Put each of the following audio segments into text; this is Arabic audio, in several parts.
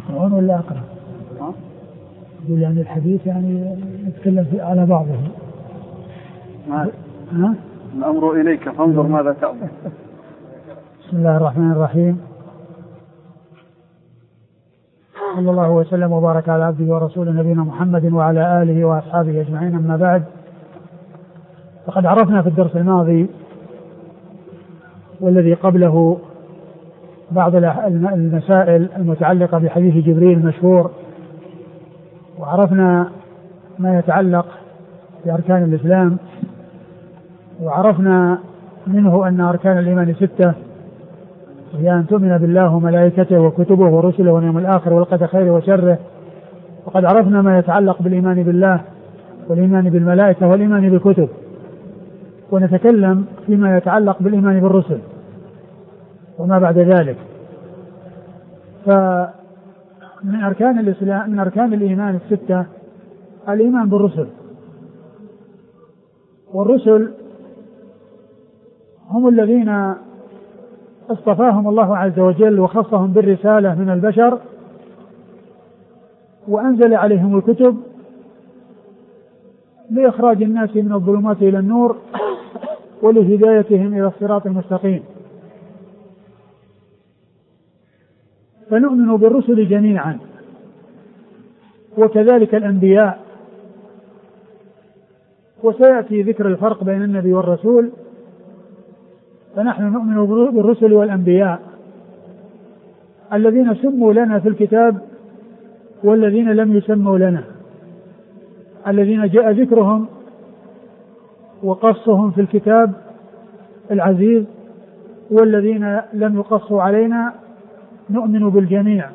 أسمعون ولا أقرأ؟ يقول يعني الحديث يعني نتكلم على بعضه. الأمر إليك فانظر ماذا تأمر. بسم الله الرحمن الرحيم. صلى الله وسلم وبارك على عبده ورسوله نبينا محمد وعلى آله وأصحابه أجمعين. أما بعد، فقد عرفنا في الدرس الماضي والذي قبله بعض المسائل المتعلقة بحديث جبريل المشهور، وعرفنا ما يتعلق بأركان الإسلام، وعرفنا منه أن أركان الإيمان 6، وهي أن تؤمن بالله وملائكته وكتبه ورسله واليوم الآخر والقدر خيره وشره. وقد عرفنا ما يتعلق بالإيمان بالله والإيمان بالملائكة والإيمان بالكتب، ونتكلم فيما يتعلق بالإيمان بالرسل وما بعد ذلك. فمن أركان الإسلام، من أركان الإيمان 6 الإيمان بالرسل. والرسل هم الذين اصطفاهم الله عز وجل وخصهم بالرسالة من البشر، وأنزل عليهم الكتب لإخراج الناس من الظلمات إلى النور ولهدايتهم إلى الصراط المستقيم. فنؤمن بالرسل جميعا، وكذلك الأنبياء. وسيأتي ذكر الفرق بين النبي والرسول. فنحن نؤمن بالرسل والأنبياء الذين سموا لنا في الكتاب والذين لم يسموا لنا، الذين جاء ذكرهم وقصهم في الكتاب العزيز والذين لم يقصوا علينا. نؤمن بالجميع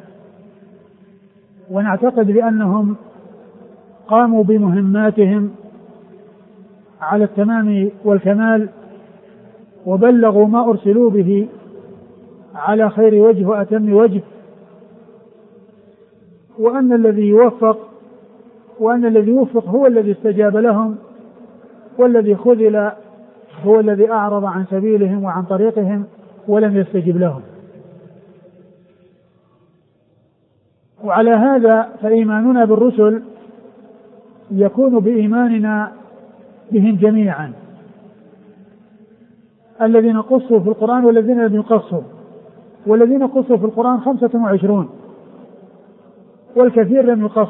ونعتقد بأنهم قاموا بمهماتهم على التمام والكمال، وبلغوا ما أرسلوا به على خير وجه وأتم وجه، وأن الذي يوفق هو الذي استجاب لهم، والذي خذل هو الذي أعرض عن سبيلهم وعن طريقهم ولم يستجب لهم. وعلى هذا فإيماننا بالرسل يكون بإيماننا بهم جميعا، الذين قصوا في القرآن والذين لم يقصوا. والذين قصوا في القرآن 25، والكثير لم يقص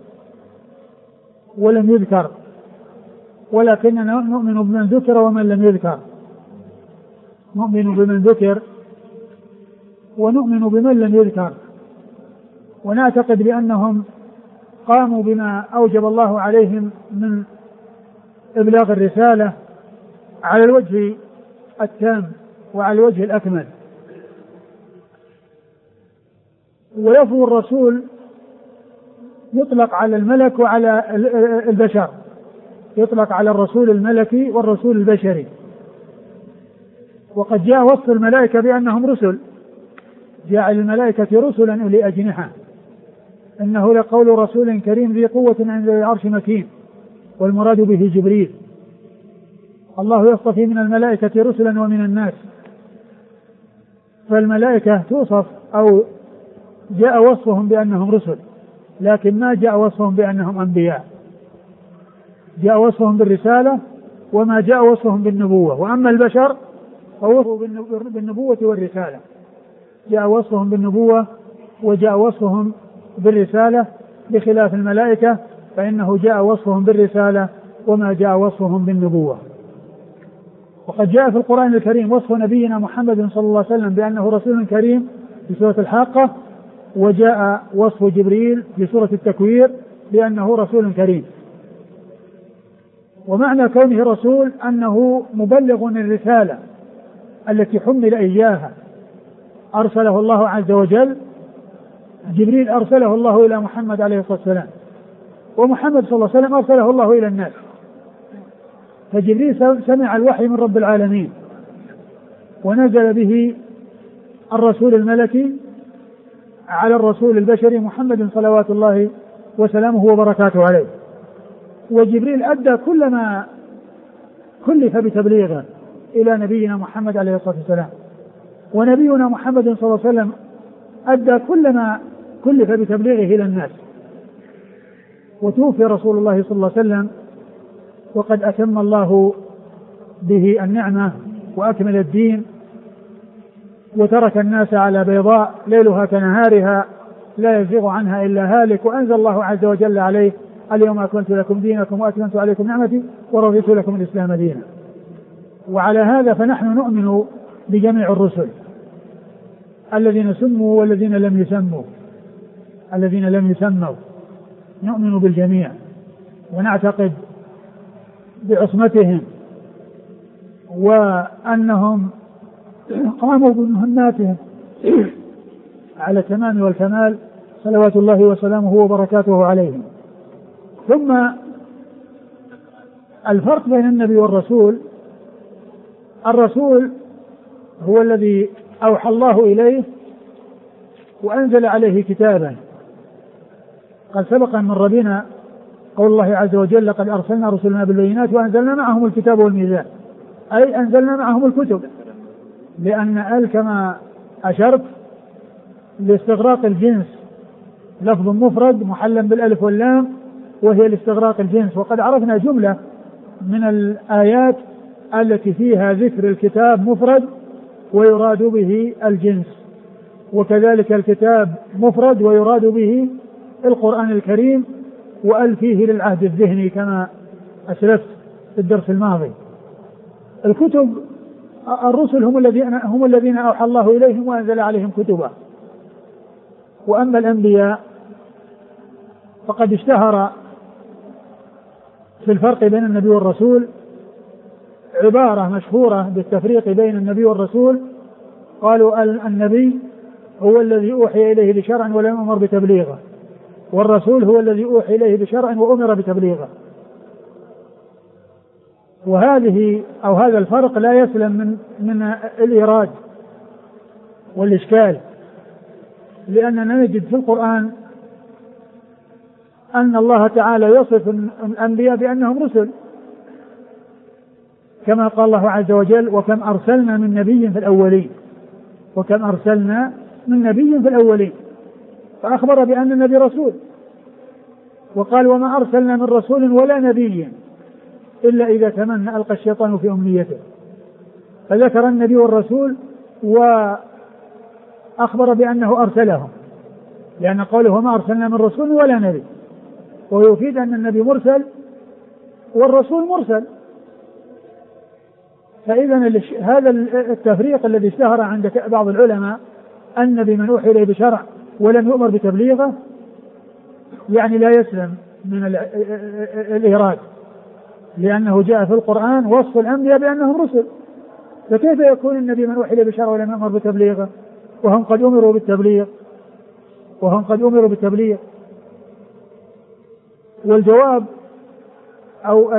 ولم يذكر، ولكننا نؤمن بمن ذكر ومن لم يذكر. نؤمن بمن ذكر ونؤمن بمن لم يذكر، ونعتقد بأنهم قاموا بما أوجب الله عليهم من إبلاغ الرسالة على الوجه التام وعلى الوجه الأكمل. ولفظ الرسول يطلق على الملك وعلى البشر، يطلق على الرسول الملكي والرسول البشري. وقد جاء وصف الملائكة بأنهم رسل، جاء الملائكة رسلا أولي أجنحة، إنه لقول رسول كريم ذي قوة عند العرش مكين، والمراد به جبريل. الله يصطفي من الملائكة رسلا ومن الناس. فالملائكة توصف أو جاء وصفهم بأنهم رسل، لكن ما جاء وصفهم بأنهم أنبياء. جاء وصفهم بالرسالة وما جاء وصفهم بالنبوة. وأما البشر فوصفوا بالنبوة والرسالة، جاء وصفهم بالنبوة وجاء وصفهم بالرسالة، بخلاف الملائكة فإنه جاء وصفهم بالرسالة وما جاء وصفهم بالنبوة. وقد جاء في القرآن الكريم وصف نبينا محمد صلى الله عليه وسلم بأنه رسول كريم في سورة الحاقة، وجاء وصف جبريل في سورة التكوير بأنه رسول كريم. ومعنى كونه رسول أنه مبلغ الرسالة التي حمل إياها، أرسله الله عز وجل. جبريل أرسله الله إلى محمد عليه الصلاة والسلام، ومحمد صلى الله عليه وسلم أرسله الله إلى الناس. فجبريل سمع الوحي من رب العالمين، ونزل به الرسول الملكي على الرسول البشري محمد صلوات الله وسلامه وبركاته عليه. وجبريل أدى كل ما كلف بتبليغه إلى نبينا محمد عليه الصلاة والسلام، ونبينا محمد صلى الله عليه وسلم أدى كل ما كلف بتبليغه إلى الناس. وتوفي رسول الله صلى الله عليه وسلم وقد أتم الله به النعمة وأكمل الدين، وترك الناس على بيضاء ليلها كنهارها لا يزيغ عنها إلا هالك، وأنزل الله عز وجل عليه: اليوم أكملت لكم دينكم وأتممت عليكم نعمتي ورضيت لكم الإسلام دينا. وعلى هذا فنحن نؤمن بجميع الرسل الذين سموا والذين لم يسموا، الذين لم يسموا نؤمن بالجميع ونعتقد بعصمتهم وأنهم قاموا بمهماتهم على التمام والكمال صلوات الله وسلامه وبركاته عليهم. ثم الفرق بين النبي والرسول: الرسول هو الذي أوحى الله إليه وأنزل عليه كتابا. قد سبق من ربنا قول الله عز وجل: لقد أرسلنا رسلنا بالبينات وأنزلنا معهم الكتاب والميزان، أي أنزلنا معهم الكتب، لأن كما أشرت لاستغراق الجنس، لفظ مفرد محلا بالألف واللام وهي لاستغراق الجنس. وقد عرفنا جملة من الآيات التي فيها ذكر الكتاب مفرد ويراد به الجنس، وكذلك الكتاب مفرد ويراد به القرآن الكريم، وأل فيه للعهد الذهني كما أسلفت في الدرس الماضي. الكتب، الرسل هم الذين أوحى الله إليهم وأنزل عليهم كتبا. وأما الأنبياء فقد اشتهر في الفرق بين النبي والرسول عبارة مشهورة بالتفريق بين النبي والرسول. قالوا النبي هو الذي أوحي إليه بشرع ولم يؤمر بتبليغه، والرسول هو الذي أوحي إليه بشرع وأمر بتبليغه. وهذه أو هذا الفرق لا يسلم من الإيراد والإشكال، لأننا نجد في القرآن أن الله تعالى يصف الأنبياء بأنهم رسل، كما قال الله عز وجل: وكم أرسلنا من نبي في الأولين، وكم أرسلنا من نبي في الأولين، فأخبر بأن النبي رسول. وقال: وما أرسلنا من رسول ولا نبي إلا إذا تمنى ألقى الشيطان في أمنيته. فذكر النبي والرسول وأخبر بأنه أرسلهم، لأن قوله: وما أرسلنا من رسول ولا نبي، ويفيد أن النبي مرسل والرسول مرسل. فإذا هذا التفريق الذي اشتهر عند بعض العلماء النبي من أوحي إليه بشرع ولم يؤمر بتبليغه، يعني لا يسلم من الإيراد، لأنه جاء في القرآن وصف الأنبياء بأنهم رسل، فكيف يكون النبي من أوحي إليه بشرع ولم يؤمر بتبليغه وهم قد أمروا بالتبليغ؟ والجواب أو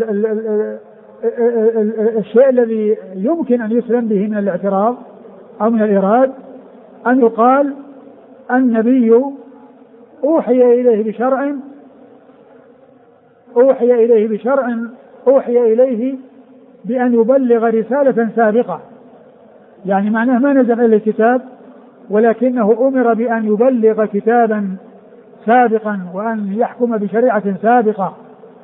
الشيء الذي يمكن أن يسلم به من الاعتراض أو من الإيراد أن يقال: النبي أوحي إليه بأن يبلغ رسالة سابقة، يعني معناه ما نزل إليه الكتاب، ولكنه أمر بأن يبلغ كتابا سابقا وأن يحكم بشريعة سابقة.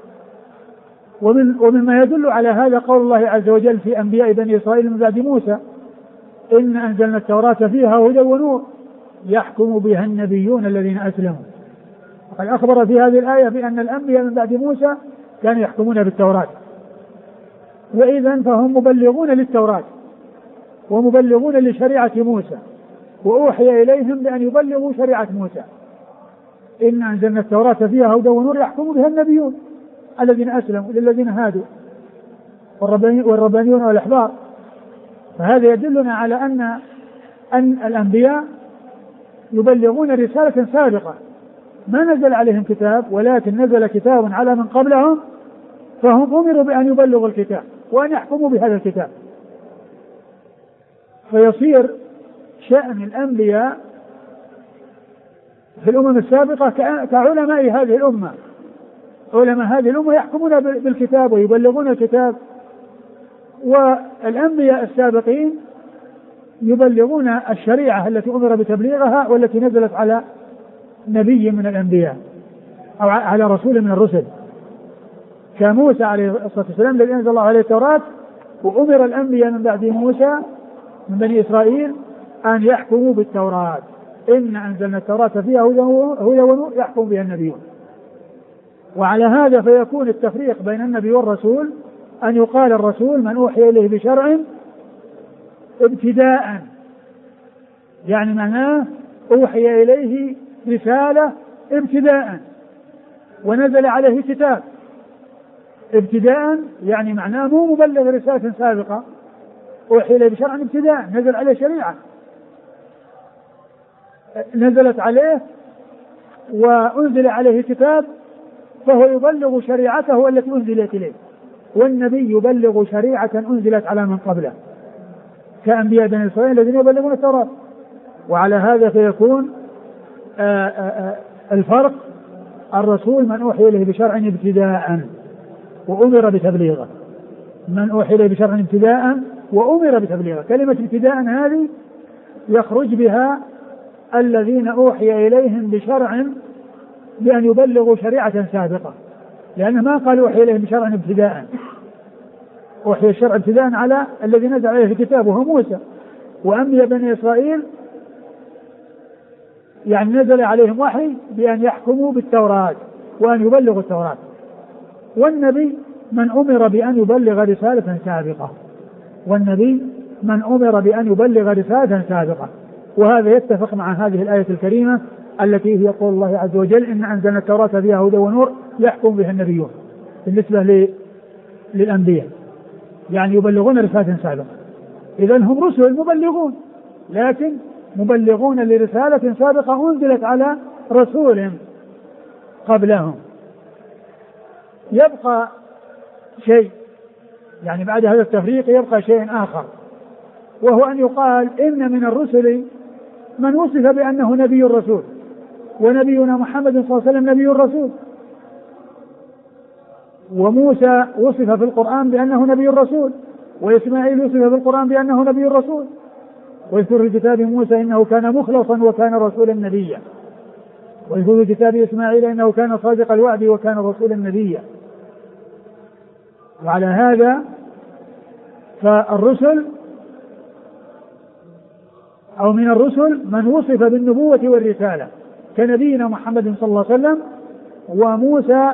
ومما يدل على هذا قول الله عز وجل في أنبياء بني إسرائيل من بعد موسى: إن أنزلنا التوراة فيها هدى ونور يحكم بها النبيون الذين أسلموا. وقد أخبر في هذه الآية بأن الأنبياء من بعد موسى كانوا يحكمون بالتوراة، وإذن فهم مبلغون للتوراة ومبلغون لشريعة موسى، وأوحي إليهم بأن يبلغوا شريعة موسى. إن أنزلنا التوراة فيها هدى ونور يحكم بها النبيون الذين أسلموا للذين هادوا والربانيون والأحبار. فهذا يدلنا على أن الأنبياء يبلغون رسالة سابقة، ما نزل عليهم كتاب ولكن نزل كتاب على من قبلهم، فهم أمروا بأن يبلغوا الكتاب وأن يحكموا بهذا الكتاب. فيصير شأن الأنبياء في الأمم السابقة كعلماء هذه الأمة. علماء هذه الأمة يحكمون بالكتاب ويبلغون الكتاب، والأنبياء السابقين يبلغون الشريعة التي أمر بتبليغها والتي نزلت على نبي من الأنبياء أو على رسول من الرسل، كموسى عليه الصلاة والسلام الذي أنزل الله عليه التوراة، وأمر الأنبياء من بعد موسى من بني إسرائيل أن يحكموا بالتوراة، إن أنزلنا التوراة فيها هدى ونور يحكم بها النبيون. وعلى هذا فيكون التفريق بين النبي والرسول أن يقال الرسول من أوحي إليه بشرع ابتداء، يعني معناه أوحي إليه رسالة ابتداء ونزل عليه كتاب ابتداء، يعني معناه مو مبلغ رسالة سابقة، أوحي إليه بشرع ابتداء نزل عليه شريعة نزلت عليه وأنزل عليه كتاب، فهو يبلغ شريعته التي أنزلت إليه، والنبي يبلغ شريعة أنزلت على من قبله كأنبياء بني إسرائيل الذين يبلغون التوراة. وعلى هذا فيكون الفرق الرسول من أوحي إليه بشرع ابتداء وأمر بتبليغه، من أوحي إليه بشرع ابتداء وأمر بتبليغه. كلمة ابتداء هذه يخرج بها الذين أوحي إليهم بشرع بأن يبلغوا شريعة سابقة، لأنه ما قال أوحي إليهم بشرع ابتداء، أوحي الشرع ابتداء على الذي نزل عليه الكتاب وهو موسى، وأنبياء بني إسرائيل يعني نزل عليهم وحي بأن يحكموا بالتوراة وأن يبلغوا التوراة، والنبي من أمر بأن يبلغ رسالة سابقة، والنبي من أمر بأن يبلغ رسالة سابقة. وهذا يتفق مع هذه الآية الكريمة التي هي قول الله عز وجل إن أنزلنا التوراة فيها هدى ونور يحكم بها النبيون بالنسبة للأنبياء، يعني يبلغون رسالة سابقة. إذن هم رسل مبلغون، لكن مبلغون لرسالة سابقة أنزلت على رسول قبلهم. يبقى شيء، يعني بعد هذا التفريق يبقى شيء آخر، وهو أن يقال إن من الرسل من وصف بأنه نبي الرسول، ونبينا محمد صلى الله عليه وسلم نبي الرسول، وموسى وصف في القرآن بأنه نبي الرسول، وإسماعيل وصف في القرآن بأنه نبي الرسول، ويذكر في كتاب موسى إنه كان مخلصا وكان رسولا نبيا، ويذكر في كتاب إسماعيل إنه كان صادق الوعد وكان رسولا نبيا. وعلى هذا فالرسل أو من الرسل من وصف بالنبوة والرسالة كنبينا محمد صلى الله عليه وسلم وموسى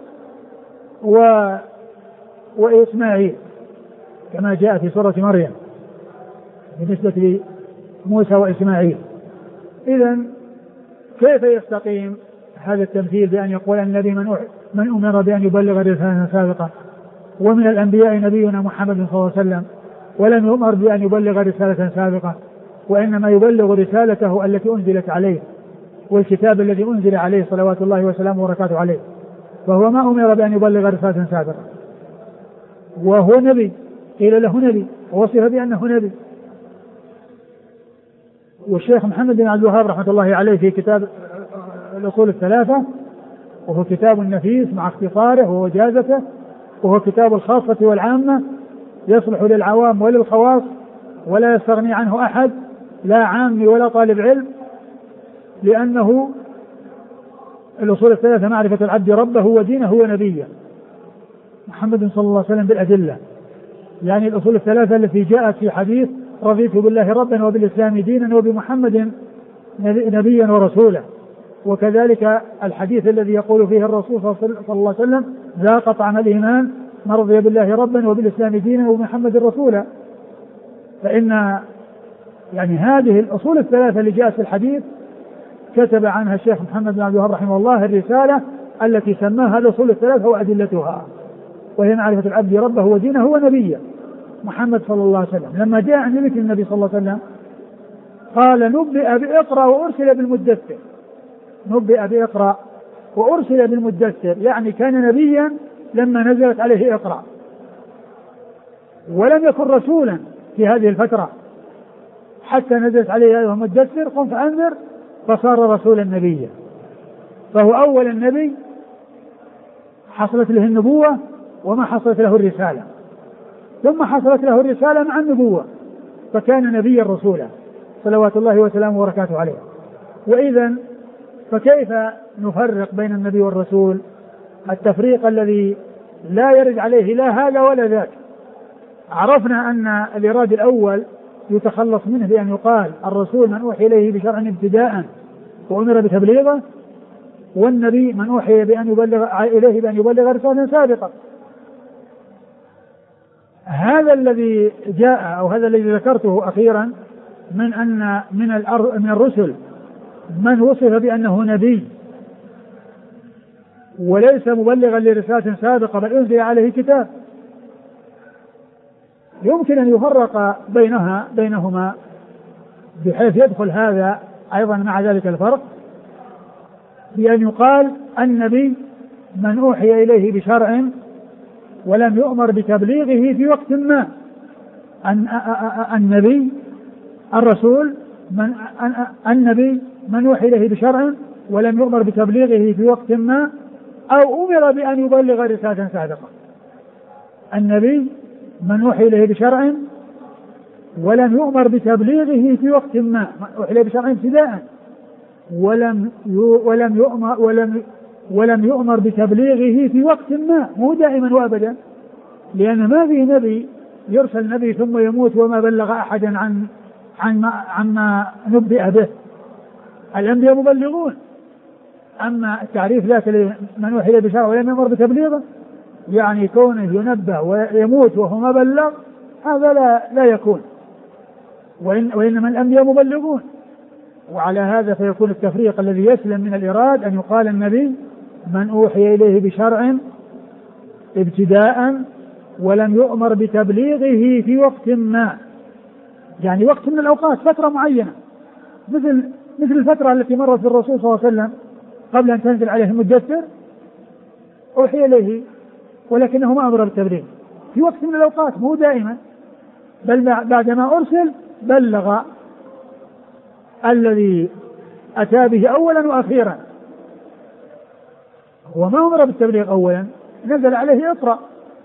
وإسماعيل كما جاء في سورة مريم بالنسبة لموسى وإسماعيل. إذن كيف يستقيم هذا التمثيل بأن يقول النبي من أمر بأن يبلغ رسالة سابقة، ومن الأنبياء نبينا محمد صلى الله عليه وسلم ولم يؤمر بأن يبلغ رسالة سابقة، وإنما يبلغ رسالته التي أنزلت عليه والكتاب الذي أنزل عليه صلوات الله وسلامه وبركاته عليه، فهو ما أمر بأن يبلغ رسالة سابقة، وهو نبي قيل له نبي ووصف بأنه نبي. والشيخ محمد بن عبد الوهاب رحمة الله عليه في كتاب الأصول الثلاثة، وهو كتاب نفيس مع اختصاره ووجازته، وهو كتاب الخاصة والعامة يصلح للعوام وللخواص ولا يستغني عنه أحد لا عامي ولا طالب علم، لأنه الأصول الثلاثة معرفة العبد ربه ودينه ونبيه محمد صلى الله عليه وسلم بالأدلة، يعني الأصول الثلاثة التي جاءت في حديث رضيت بالله ربا وبالإسلام دينا وبمحمد نبيا ورسولا، وكذلك الحديث الذي يقول فيه الرسول صلى الله عليه وسلم ذاق طعم الإيمان من رضي بالله ربا وبالإسلام دينا وبمحمد رسولا. فإن يعني هذه الأصول الثلاثة اللي جاءت في الحديث كتب عنها الشيخ محمد بن عبد الوهاب رحمه الله الرسالة التي سماها الأصول الثلاثة وأدلتها، وهي معرفة العبد ربه ودينه ونبيه محمد صلى الله عليه وسلم. لما جاء عن ذكر النبي صلى الله عليه وسلم قال نبئ بإقرأ وأرسل بالمدثر، نبئ بإقرأ وأرسل بالمدثر، يعني كان نبيا لما نزلت عليه إقرأ، ولم يكن رسولا في هذه الفترة حتى نزلت عليه أيها المدثر قم فأنذر فصار رسولا نبيا. فهو أول النبي حصلت له النبوة وما حصلت له الرسالة، ثم حصلت له الرسالة مع النبوة فكان نبيا رسولا صلوات الله وسلامه وبركاته عليه. وإذن فكيف نفرق بين النبي والرسول التفريق الذي لا يرد عليه لا هذا ولا ذاك؟ عرفنا أن الإراد الأول يتخلص منه بأن يقال الرسول من أوحي إليه بشرع ابتداء وأمر بتبليغه، والنبي من أوحي إليه بأن يبلغ رسالة سابقة. هذا الذي جاء أو هذا الذي ذكرته أخيرا من أن من الرسل من وصف بأنه نبي وليس مبلغا لرسالة سابقة بل أنزل عليه كتاب، يمكن أن يفرق بينهما بحيث يدخل هذا أيضا مع ذلك الفرق، بأن يقال النبي من أوحي إليه بشرع ولم يؤمر بتبليغه في وقت ما، النبي الرسول النبي من أوحي إليه بشرع ولم يؤمر بتبليغه في وقت ما أو أمر بأن يبلغ رسالة سابقة. النبي من أوحي إليه بشرع ولم يؤمر بتبليغه في وقت ما، أوحي إليه بشرع ابتداء ولم يؤمر بتبليغه في وقت ما، مو دائما وأبدا، لأن ما في نبي يرسل نبي ثم يموت وما بلغ أحدا عما نبئ به. الأنبياء مبلغون. أما التعريف ذاك من أوحي إليه بشرع ولم يؤمر بتبليغه يعني كونه ينبه ويموت وهو ما بلغ، هذا لا يكون، وإنما الأنبياء مبلغون. وعلى هذا فيكون التفريق الذي يسلم من الإراد أن يقال النبي من أوحي إليه بشرع ابتداء ولم يؤمر بتبليغه في وقت ما، يعني وقت من الأوقات، فترة معينة، مثل الفترة التي مرت بالرسول صلى الله عليه وسلم قبل أن تنزل عليه المدثر، أوحي إليه ولكنه ما أمر بالتبليغ في وقت من الأوقات، مو دائما، بل بعدما أرسل بلغ الذي أتى به أولا وأخيرا، وما أمر بالتبليغ أولا، نزل عليه اقرأ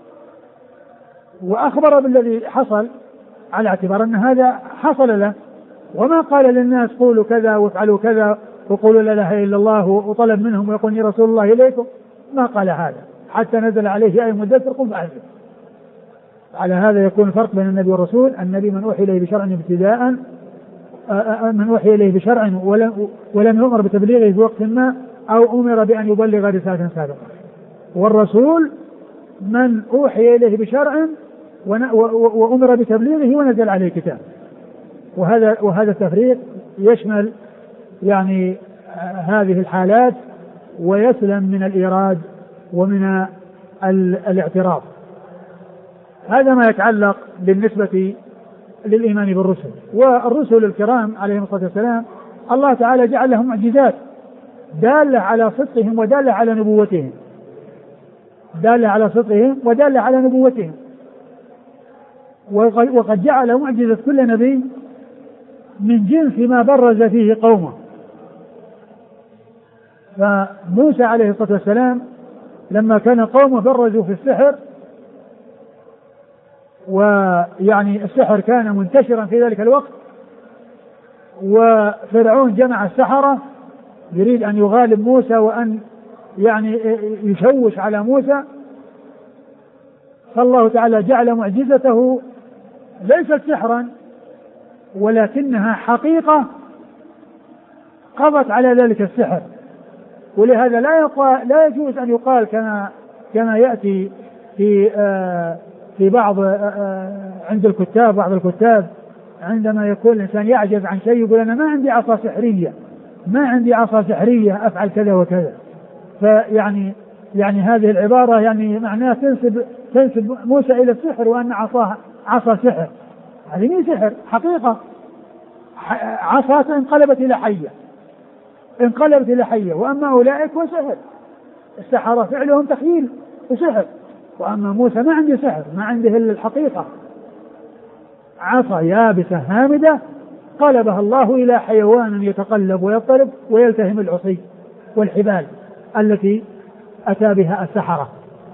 وأخبر بالذي حصل على اعتبار أن هذا حصل له، وما قال للناس قولوا كذا وافعلوا كذا وقولوا لا إله إلا الله وطلب منهم ويقول رسول الله إليكم، ما قال هذا حتى نزل عليه آية مدثر قم فأنذر. على هذا يكون الفرق بين النبي والرسول. النبي من أوحي إليه بشرع ابتداء، من أوحي إليه بشرع ولم يؤمر بتبليغه في وقت ما أو أمر بأن يبلغ رسالة سابقة. والرسول من أوحي إليه بشرع وأمر بتبليغه ونزل عليه كتاب. وهذا التفريق يشمل يعني هذه الحالات ويسلم من الإيراد ومن الاعتراض. هذا ما يتعلق بالنسبة للإيمان بالرسل. والرسل الكرام عليهم الصلاة والسلام الله تعالى جعل لهم معجزات دالة على صدقهم ودالة على نبوتهم، دالة على صدقهم ودالة على نبوتهم. وقد جعل معجزة كل نبي من جنس ما برز فيه قومه. فموسى عليه الصلاة والسلام لما كان قومه برزوا في السحر، ويعني السحر كان منتشرا في ذلك الوقت، وفرعون جمع السحرة يريد أن يغالب موسى وأن يعني يشوش على موسى، فالله تعالى جعل معجزته ليست سحرا ولكنها حقيقة قضت على ذلك السحر. ولهذا لا يجوز أن يقال كما يأتي في بعض عند الكتاب، بعض الكتاب عندما يكون الإنسان يعجز عن شيء يقول أنا ما عندي عصا سحرية، ما عندي عصا سحرية أفعل كذا وكذا. فيعني هذه العبارة يعني معناها تنسب موسى إلى السحر وأن عصاه عصا سحر. هذه مين سحر؟ حقيقة عصا انقلبت إلى حية، وأما أولئك وسحر. السحرة فعلهم تخيل وسحر، وأما موسى ما عنده سحر، ما عنده إلا الحقيقة، عصا يابسة هامدة قلبها الله إلى حيوان يتقلب ويضطرب ويلتهم العصي والحبال التي أتى بها السحرة.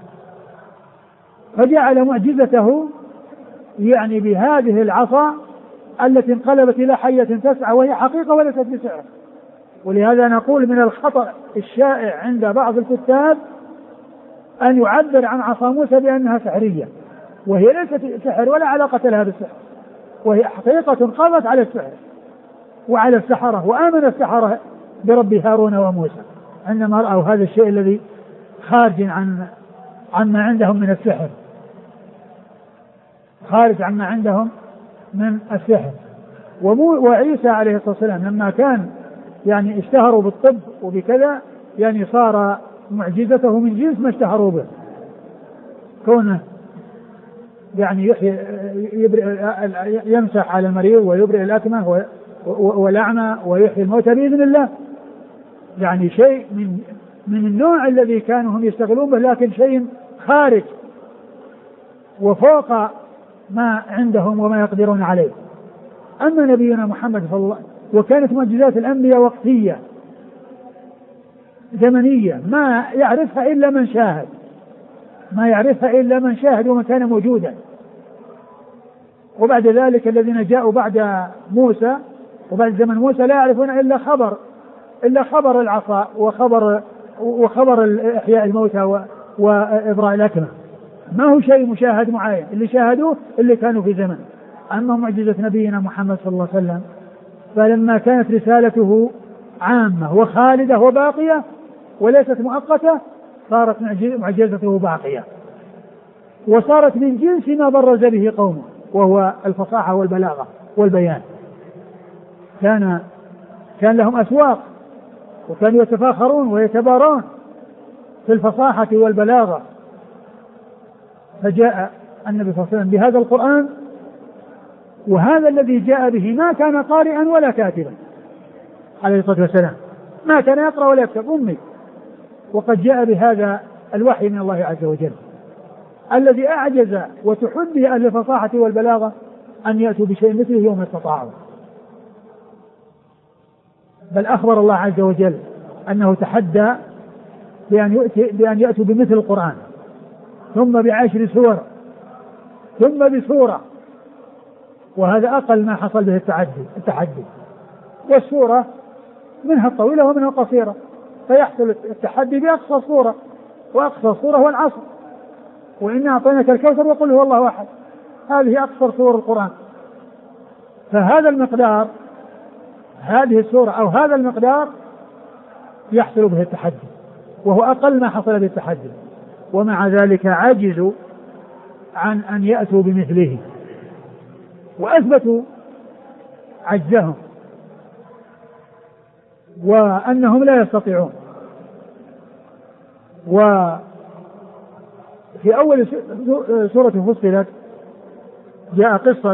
فجعل معجزته يعني بهذه العصا التي انقلبت إلى حية تسعى وهي حقيقة وليست بسحر. ولهذا نقول من الخطأ الشائع عند بعض الكتاب أن يعبر عن عصا موسى بأنها سحرية، وهي ليست سحر ولا علاقة لها بالسحر، وهي حقيقة قامت على السحر وعلى السحرة، وآمن السحرة برب هارون وموسى عندما رأوا هذا الشيء الذي خارج عما عندهم من السحر، خارج عما عندهم من السحر. وعيسى عليه الصلاة والسلام لما كان يعني اشتهروا بالطب وبكذا، يعني صار معجزته من جنس ما اشتهروا به، كونه يعني يمسح على المريض ويبرئ الأكمه والأعمى ويحيي الموتى بإذن الله، يعني شيء من النوع الذي كانوا هم يشتغلون به، لكن شيء خارج وفوق ما عندهم وما يقدرون عليه. أما نبينا محمد صلى الله عليه وسلم وكانت معجزات الأنبياء وقتية زمنية ما يعرفها إلا من شاهد، ما يعرفها إلا من شاهد ومن كان موجودا. وبعد ذلك الذين جاءوا بعد موسى وبعد زمن موسى لا يعرفون إلا خبر العصا وخبر إحياء الموتى وإبراء الأكمه، ما هو شيء مشاهد معين، اللي شاهدوه اللي كانوا في زمن. أما معجزة نبينا محمد صلى الله عليه وسلم فلما كانت رسالته عامة وخالدة وباقية وليست مؤقتة صارت معجزته باقية، وصارت من جنس ما برز به قومه، وهو الفصاحة والبلاغة والبيان. كان لهم أسواق وكانوا يتفاخرون ويتبارون في الفصاحة والبلاغة، فجاء النبي صلى الله عليه وسلم بهذا القرآن، وهذا الذي جاء به ما كان قارئا ولا كاتبا عليه الصلاة والسلام، ما كان يقرأ ولا يكتب، أمي، وقد جاء بهذا الوحي من الله عز وجل الذي أعجز وتحدي أهل الفصاحة والبلاغة أن يأتوا بشيء مثله يوم استطاعوا. بل أخبر الله عز وجل أنه تحدى بأن يأتوا بمثل القرآن ثم ب10 سور ثم بسورة، وهذا أقل ما حصل به التحدي. والسورة منها الطويلة ومنها القصيرة، فيحصل التحدي بأقصى صورة، وأقصى الصورة هو العصر، وإنا أعطيناك الكوثر وقل هو الله أحد، هذه أقصر صور القرآن. فهذا المقدار، هذه السورة أو هذا المقدار يحصل به التحدي، وهو أقل ما حصل به التحدي، ومع ذلك عجزوا عن أن يأتوا بمثله، وأثبتوا عجزهم وأنهم لا يستطيعون. وفي أول سورة فصلت جاء قصة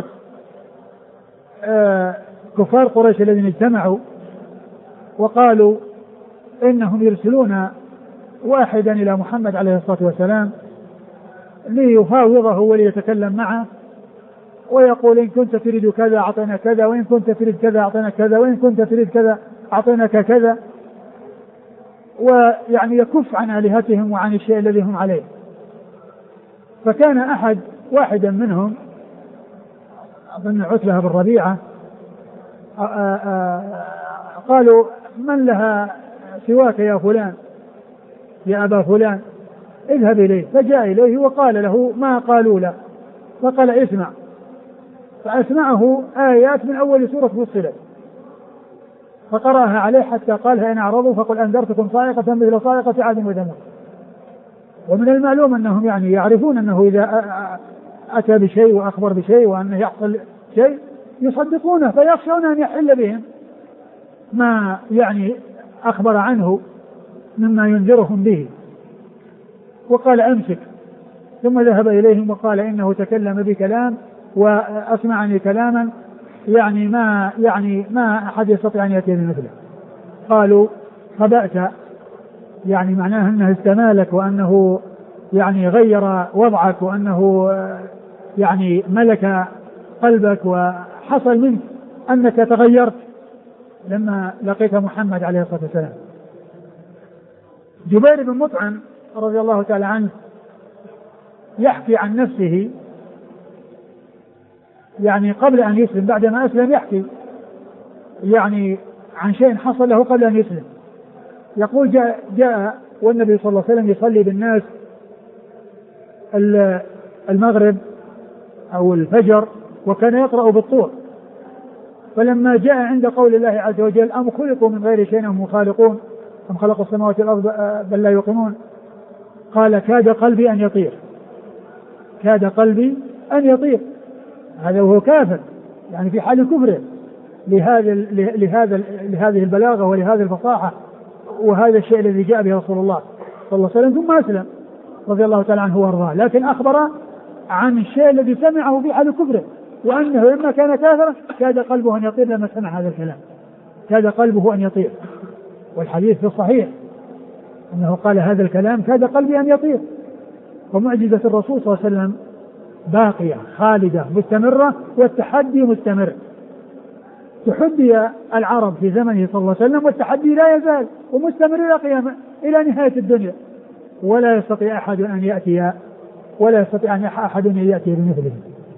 كفار قريش الذين اجتمعوا وقالوا إنهم يرسلون واحدا إلى محمد عليه الصلاة والسلام ليفاوضه وليتكلم معه، ويقول إن كنت تريد كذا أعطينا كذا، وإن كنت تريد كذا أعطينا كذا، وإن كنت تريد كذا أعطيناك كذا، ويعني يكف عن آلهتهم وعن الشيء الذي هم عليه. فكان واحدا منهم أظن عتبة بن ربيعة قالوا من لها سواك يا فلان يا أبا فلان، اذهب إليه. فجاء إليه وقال له ما قالوا له، فقال اسمع، فأسمعه آيات من أول سورة فصلت فقرأها عليه حتى قالها إن أعرضوا فقل أنذرتكم صاعقة مثل صاعقة عاد وثمود. ومن المعلوم أنهم يعني يعرفون أنه إذا أتى بشيء وأخبر بشيء وأنه يحصل شيء يصدقونه، فيخشون أن يحل بهم ما يعني أخبر عنه مما ينذرهم به. وقال أمسك، ثم ذهب إليهم وقال إنه تكلم بكلام وأسمعني كلاما يعني ما أحد يستطيع أن يأتي بمثله. قالوا خبأت، يعني معناه أنه استمالك وأنه يعني غير وضعك وأنه يعني ملك قلبك وحصل منك أنك تغيرت لما لقيت محمد عليه الصلاة والسلام. جبير بن مطعم رضي الله تعالى عنه يحكي عن نفسه يعني قبل أن يسلم، بعد ما أسلم يحكي يعني عن شيء حصل له قبل أن يسلم. يقول جاء والنبي صلى الله عليه وسلم يصلي بالناس المغرب أو الفجر وكان يقرأ بالطور، فلما جاء عند قول الله عز وجل أم خلقوا من غير شيء هم خالقون أم خلقوا السماوات والأرض بل لا يوقنون، قال كاد قلبي أن يطير، كاد قلبي أن يطير. هذا وهو كافر يعني في حال كفره لهذه البلاغة ولهذه الفصاحة وهذا الشيء الذي جاء به رسول الله صلى الله عليه وسلم، ثم أسلم رضي الله تعالى عنه وارضاه، لكن أخبر عن الشيء الذي سمعه في حال كفره، وأنه لما كان كافرا كاد قلبه أن يطير لما سمع هذا الكلام، كاد قلبه أن يطير. والحديث في الصحيح أنه قال هذا الكلام كاد قلبي أن يطير. ومعجزة الرسول صلى الله عليه وسلم باقية خالدة مستمرة، والتحدي مستمر. تحدي العرب في زمنه صلى الله عليه وسلم، والتحدي لا يزال ومستمر إلى نهاية الدنيا، ولا يستطيع أحد أن يأتي بمثله.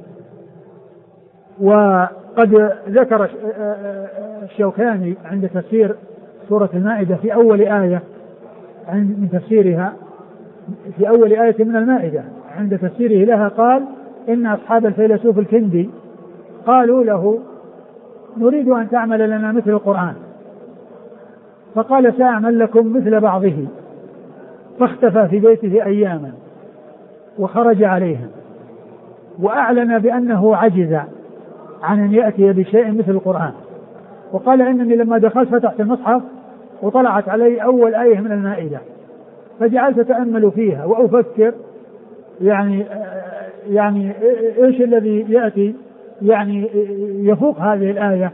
وقد ذكر الشوكاني عند تفسير سورة المائدة في أول آية من تفسيرها، في أول آية من المائدة عند تفسيره لها، قال إن أصحاب الفيلسوف الكندي قالوا له نريد أن تعمل لنا مثل القرآن، فقال سأعمل لكم مثل بعضه، فاختفى في بيته أياما وخرج عليها وأعلن بأنه عجز عن أن يأتي بشيء مثل القرآن، وقال إنني لما دخلت فتحت المصحف وطلعت علي أول آية من المائدة فجعلت أتأمل فيها وأفكر يعني إيش الذي يأتي يعني يفوق هذه الآية،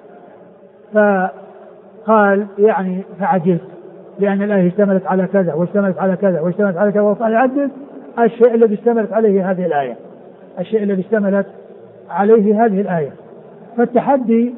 فقال يعني فعجزت لأن الآية اشتملت على كذا واشتملت على كذا واشتملت على كذا، وقال يعدد الشيء الذي اشتملت عليه هذه الآية، الشيء الذي اشتملت عليه هذه الآية. فالتحدي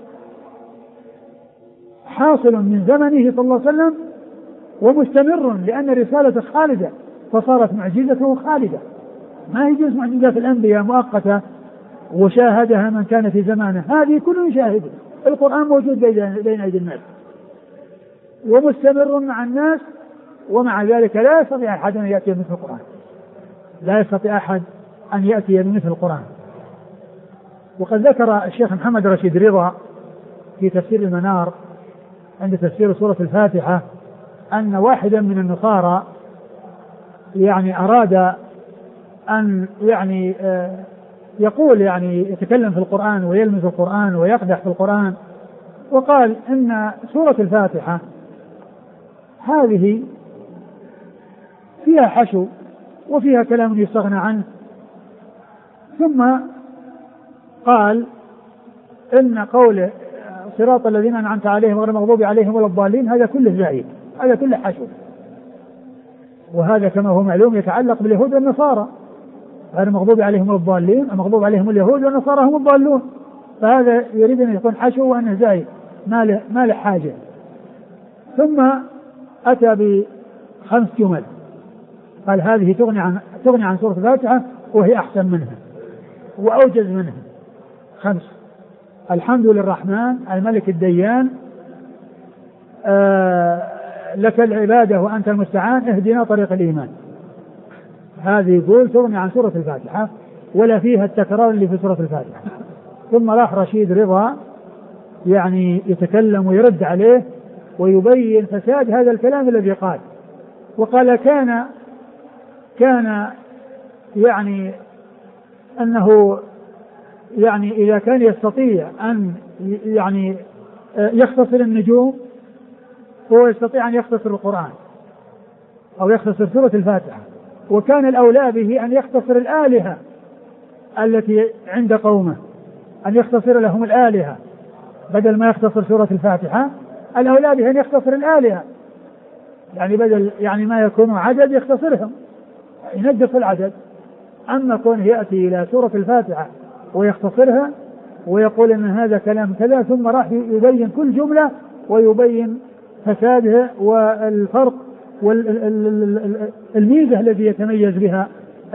حاصل من زمنه صلى الله عليه وسلم ومستمر، لأن الرسالة خالدة فصارت معجزته خالدة، ما هي جزء معجزات الأنبياء مؤقتة وشاهدها من كان في زمانه، هذه كله يشاهده. القرآن موجود بين أيدي الناس ومستمر مع الناس، ومع ذلك لا يستطيع أحد أن يأتي بمثل القرآن، لا يستطيع أحد أن يأتي بمثل القرآن. وقد ذكر الشيخ محمد رشيد رضا في تفسير المنار عند تفسير سورة الفاتحة أن واحدا من النصارى يعني أراد أن يعني يقول يعني يتكلم في القرآن ويلمس القرآن ويقدح في القرآن، وقال إن سورة الفاتحة هذه فيها حشو وفيها كلام يستغنى عنه، ثم قال إن قوله صراط الذين أنعمت عليهم غير المغضوب عليهم ولا الضالين هذا كله زائد، هذا كله حشو، وهذا كما هو معلوم يتعلق باليهود والنصارى، غير المغضوب عليهم ولا الضالين، المغضوب عليهم اليهود والنصارى هم الضالون، فهذا يريد أن يكون حشو وأنه زائد ما له حاجة. ثم أتى بخمس جمل قال هذه تغني عن سورة الفاتحة وهي أحسن منها وأوجز منها. خمس: الحمد للرحمن الملك الديان، لك العبادة وأنت المستعان، اهدنا طريق الإيمان. هذه يقول تغني عن سورة الفاتحة ولا فيها التكرار اللي في سورة الفاتحة. ثم راح رشيد رضا يعني يتكلم ويرد عليه ويبين فساد هذا الكلام الذي قال، وقال كان يعني أنه يعني إذا كان يستطيع أن يعني يختصر النجوم هو يستطيع أن يختصر القرآن أو يختصر سورة الفاتحة، وكان الأولى به أن يختصر الآلهة التي عند قومه، أن يختصر لهم الآلهة بدل ما يختصر سورة الفاتحة، الأولى به أن يختصر الآلهة، يعني بدل يعني ما يكون عدد يختصرهم ينقص العدد. أما كون يأتي إلى سورة الفاتحة ويختصرها ويقول أن هذا كلام كذا، ثم راح يبين كل جملة ويبين فسادها والفرق والميزة التي يتميز بها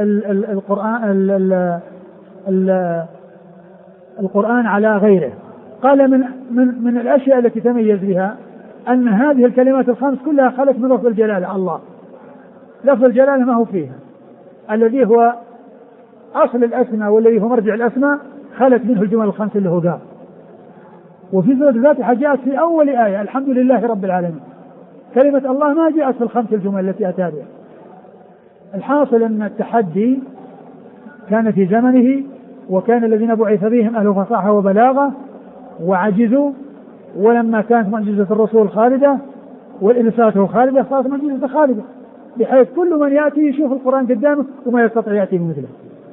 القرآن على غيره. قال من الأشياء التي تميز بها أن هذه الكلمات الخمس كلها خلت من لفظ الجلالة الله. لفظ الجلالة ما هو فيها، الذي هو أصل الأسماء والذي هو مرجع الأسماء خلت منه الجمل الخمس اللي هو قال. وفي سورة الفاتحة جاءت في أول آية الحمد لله رب العالمين. كلمة الله ما جاءت في الخمس الجمل التي أتى بها. الحاصل أن التحدي كان في زمنه، وكان الذين بعث بهم أهل فصاحة وبلاغة وعجزوا، ولما كانت معجزة الرسول خالدة والإرساله خالدة صارت معجزة خالدة، بحيث كل من يأتي يشوف القرآن قدامه وما يستطيع يأتي بمثله.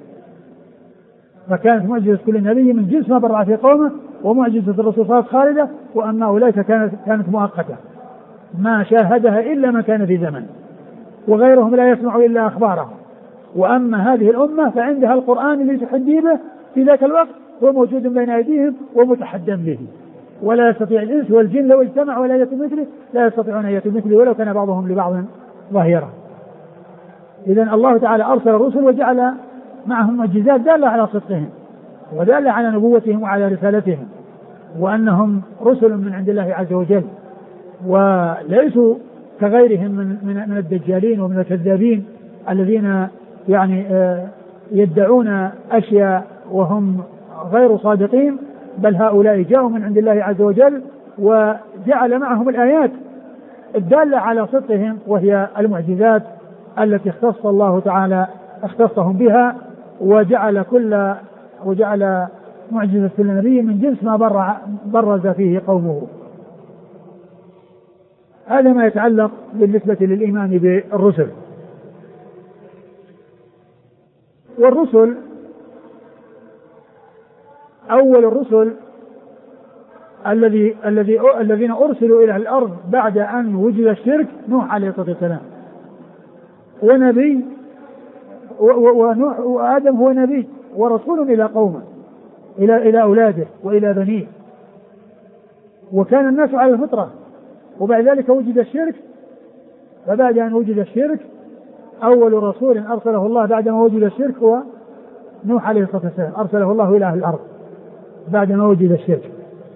فكانت معجزة كل نبي من جنس ما برع في قومه، ومعجزة الرسول صارت خالدة، وأما أولئك كانت مؤقتة ما شاهدها إلا من كان في زمن، وغيرهم لا يسمع إلا أخباره. وأما هذه الأمة فعندها القرآن الذي تحدي به في ذاك الوقت هو موجود بين أيديهم ومتحدى به، ولا يستطيع الإنس والجن لو اجتمعوا ولا يأتوا مثله لا يستطيعون أن يأتوا مثله ولو كان بعضهم لبعض ظهيرا. إذن الله تعالى أرسل الرسل وجعل معهم معجزات دالة على صدقهم ودالة على نبوتهم وعلى رسالتهم، وأنهم رسل من عند الله عز وجل، وليسوا كغيرهم من الدجالين ومن الكذابين الذين يعني يدعون أشياء وهم غير صادقين، بل هؤلاء جاءوا من عند الله عز وجل وجعل معهم الآيات الدالة على صدقهم، وهي المعجزات التي اختص الله تعالى اختصهم بها، وجعل معجزة كل نبي من جنس ما برز فيه قومه. هذا ما يتعلق بالنسبة للإيمان بالرسل. والرسل أول الرسل الذين أرسلوا إلى الأرض بعد أن وجد الشرك نوح عليه الصلاة والسلام، ونبي ونوح وآدم هو نبي ورسول إلى قومه إلى أولاده وإلى بنيه، وكان الناس على الفطرة، وبعد ذلك وجد الشرك. فبعد أن وجد الشرك أول رسول أرسله الله بعد ما وجد الشرك هو نوح عليه الصلاة والسلام، أرسله الله إلى أهل الأرض بعد ما وجد الشرك.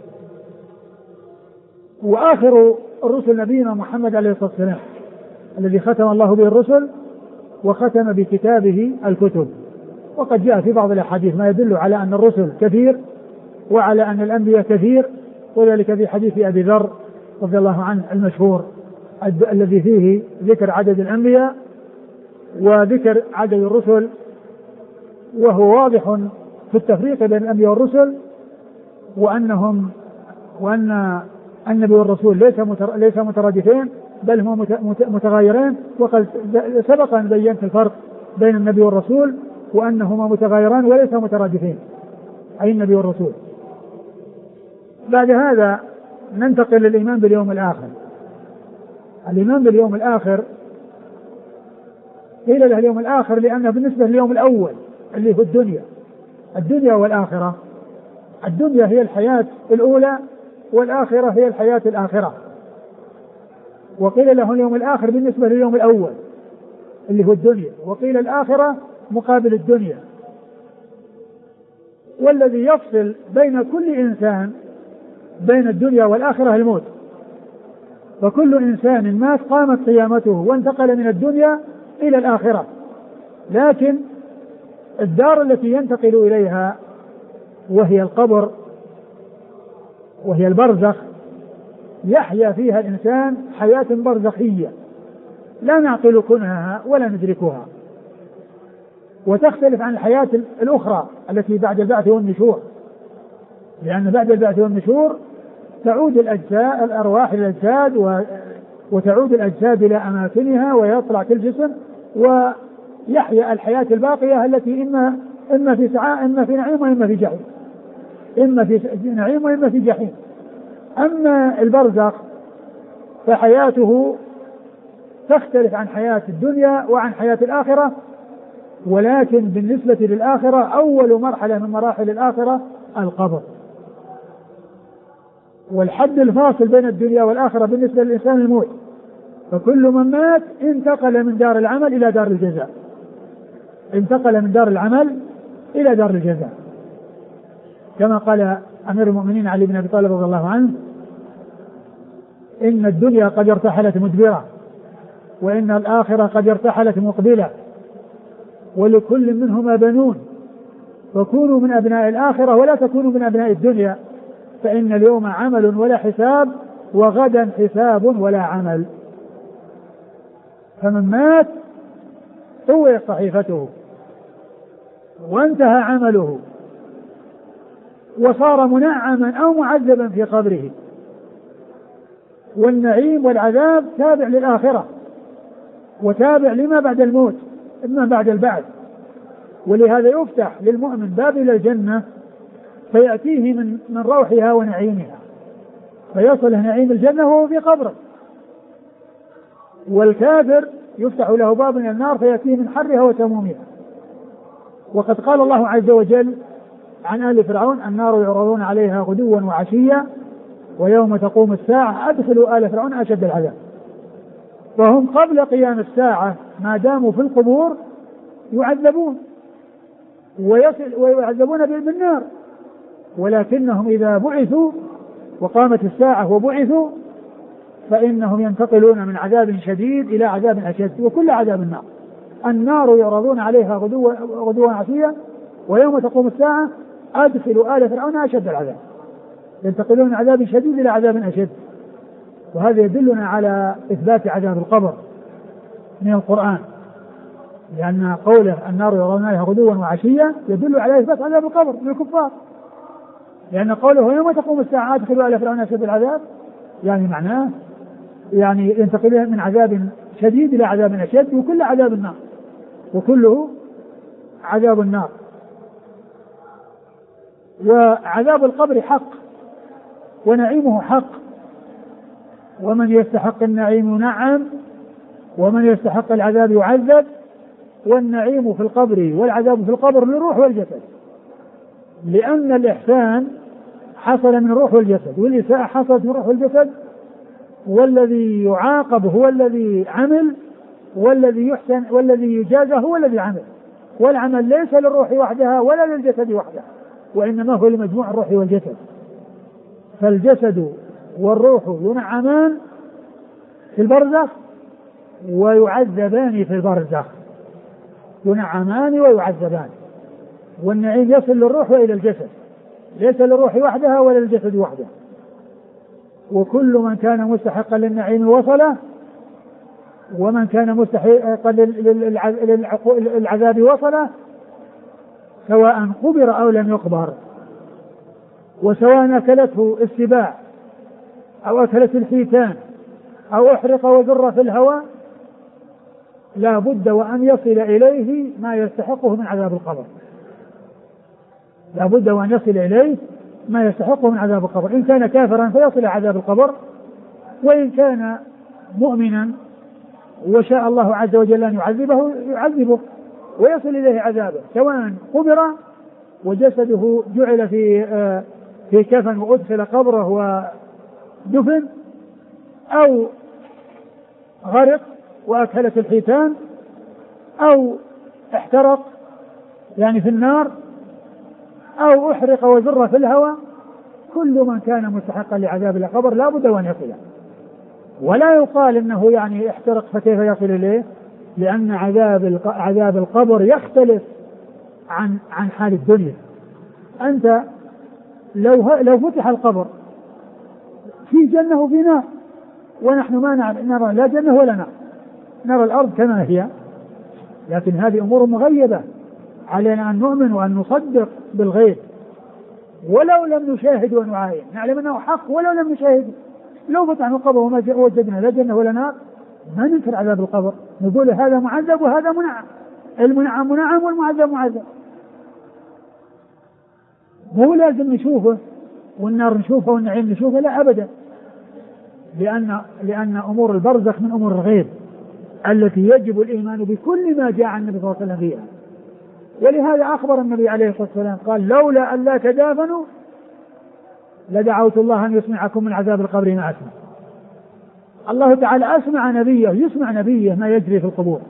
وآخر الرسل نبينا محمد عليه الصلاة والسلام الذي ختم الله به الرسل وختم بكتابه الكتب. وقد جاء في بعض الأحاديث ما يدل على أن الرسل كثير وعلى أن الأنبياء كثير، وذلك في حديث أبي ذر رضي الله عنه المشهور الذي فيه ذكر عدد الأنبياء وذكر عدد الرسل، وهو واضح في التفريق بين الأنبياء والرسل، وأن النبي والرسول ليس مترادفين بل هما متغايرين. وقد سبق أن بينت الفرق بين النبي والرسول وأنهما متغايران وليس مترادفين، أي النبي والرسول. بعد هذا ننتقل للإيمان باليوم الآخر. الإيمان باليوم الآخر قيل له اليوم الآخر لأنه بالنسبة لليوم الأول اللي هو الدنيا والآخرة. الدنيا هي الحياة الأولى والآخرة هي الحياة الآخرة، وقيل له اليوم الآخر بالنسبة لليوم الأول اللي هو الدنيا، وقيل الآخرة مقابل الدنيا. والذي يفصل بين كل إنسان بين الدنيا والآخرة الموت، فكل إنسان مات قامت قيامته وانتقل من الدنيا إلى الآخرة، لكن الدار التي ينتقل إليها وهي القبر وهي البرزخ يحيا فيها الإنسان حياة برزخية لا نعقل كنهها ولا ندركها، وتختلف عن الحياة الأخرى التي بعد البعث والنشور، لأن بعد البعث والنشور تعود الأرواح إلى الأجساد وتعود الأجساد إلى أماكنها ويطلع كل جسم ويحيا الحياة الباقية التي إما في سعاء إما في نعيم وإما في جحيم، إما في نعيم وإما في جحيم. أما البرزخ فحياته تختلف عن حياة الدنيا وعن حياة الآخرة، ولكن بالنسبة للآخرة أول مرحلة من مراحل الآخرة القبر، والحد الفاصل بين الدنيا والآخرة بالنسبة للإنسان الموت. فكل من مات انتقل من دار العمل إلى دار الجزاء، انتقل من دار العمل إلى دار الجزاء، كما قال أمير المؤمنين علي بن أبي طالب رضي الله عنه: إن الدنيا قد ارتحلت مدبرة، وإن الآخرة قد ارتحلت مقبلة، ولكل منهما بنون، فكونوا من أبناء الآخرة ولا تكونوا من أبناء الدنيا، فإن اليوم عمل ولا حساب، وغدا حساب ولا عمل. فمن مات طويت صحيفته وانتهى عمله وصار منعما أو معذبا في قبره، والنعيم والعذاب تابع للآخرة وتابع لما بعد الموت، إما بعد البعث. ولهذا يفتح للمؤمن باب إلى الجنة فيأتيه من روحها ونعيمها، فيصل نعيم الجنة وهو في قبره، والكافر يفتح له باب إلى النار فيأتيه من حرها وسمومها. وقد قال الله عز وجل عن آل فرعون: النار يعرضون عليها غدوا وعشيا ويوم تقوم الساعة أدخلوا آل فرعون أشد العذاب. فهم قبل قيام الساعة ما داموا في القبور يعذبون ويعذبون بالنار، ولكنهم إذا بعثوا وقامت الساعة وبعثوا فإنهم ينتقلون من عذاب شديد إلى عذاب أشد، وكل عذاب النار. النار يعرضون عليها غدوا وعشيا ويوم تقوم الساعة أدخلوا آل فرعون أشد العذاب، ينتقلون من عذاب شديد إلى عذاب أشد. وهذا يدلنا على إثبات عذاب القبر من القرآن، لأن قوله النار يعرضون عليها غدوا وعشيا يدل على إثبات عذاب القبر من الكفار، لأن قوله يوم تقوم الساعة أدخلوا آل فرعون أشد العذاب يعني معناه يعني ينتقلون من عذاب شديد إلى عذاب أشد، وكل عذاب النار وكله عذاب النار. وعذاب القبر حق ونعيمه حق، ومن يستحق النعيم ينعم ومن يستحق العذاب يعذب، والنعيم في القبر والعذاب في القبر للروح والجسد، لأن الإحسان حصل من الروح والجسد والإساءة حصلت من الروح والجسد، والذي يعاقب هو الذي عمل، والذي يحسن والذي يجازى هو الذي عمل، والعمل ليس للروح وحدها ولا للجسد وحده، وإنما هو لمجموع الروح والجسد. فالجسد والروح ينعمان في البرزخ ويعذبان في البرزخ، ينعمان ويعذبان، والنعيم يصل للروح وإلى الجسد، ليس للروح وحدها ولا للجسد وحده. وكل من كان مستحقا للنعيم وصله، ومن كان مستحقا للعذاب وصله، سواء قبر أو لم يقبر، وسواء أكلته السباع أو أكلت الحيتان أو أحرق وذر في الهواء، لا بد وأن يصل إليه ما يستحقه من عذاب القبر، لا بد وأن يصل إليه ما يستحقه من عذاب القبر. إن كان كافرا فيصل عذاب القبر، وإن كان مؤمنا وشاء الله عز وجل أن يعذبه يعذبه ويصل إليه عذابه، سواء قبر وجسده جعل في كفن وأدخل قبره ودفن، أو غرق وأكلت الحيتان، أو احترق يعني في النار، أو أحرق وذر في الهواء. كل من كان مستحقا لعذاب القبر لا بد وأن يصل، ولا يقال إنه يعني احترق فكيف يصل إليه، لأن عذاب القبر يختلف عن حال الدنيا. أنت لو فتح القبر في جنة وفي نار، ونحن ما نرى لا جنة ولا نار، نرى الأرض كما هي، لكن هذه أمور مغيبة علينا أن نؤمن وأن نصدق بالغيب ولو لم نشاهد ونعاين، نعلم أنه حق ولو لم نشاهد. لو فتحنا القبر وما وجدنا لا جنة ولا نار ما ننكر عذاب القبر، نقول هذا معذب وهذا منعم، المنعم منعم والمعذب معذب. مو لازم نشوفه والنار نشوفه والنعيم نشوفه، لا أبدا، لأن أمور البرزخ من أمور الغيب التي يجب الإيمان بكل ما جاء عن النبي صلى الله عليه وسلم فيها. ولهذا أخبر النبي عليه الصلاة والسلام قال: لولا أن لا تدافنوا لدعوت الله أن يسمعكم من عذاب القبر ما أسمع. الله تعالى أسمع نبيه، يسمع نبيه ما يجري في القبور،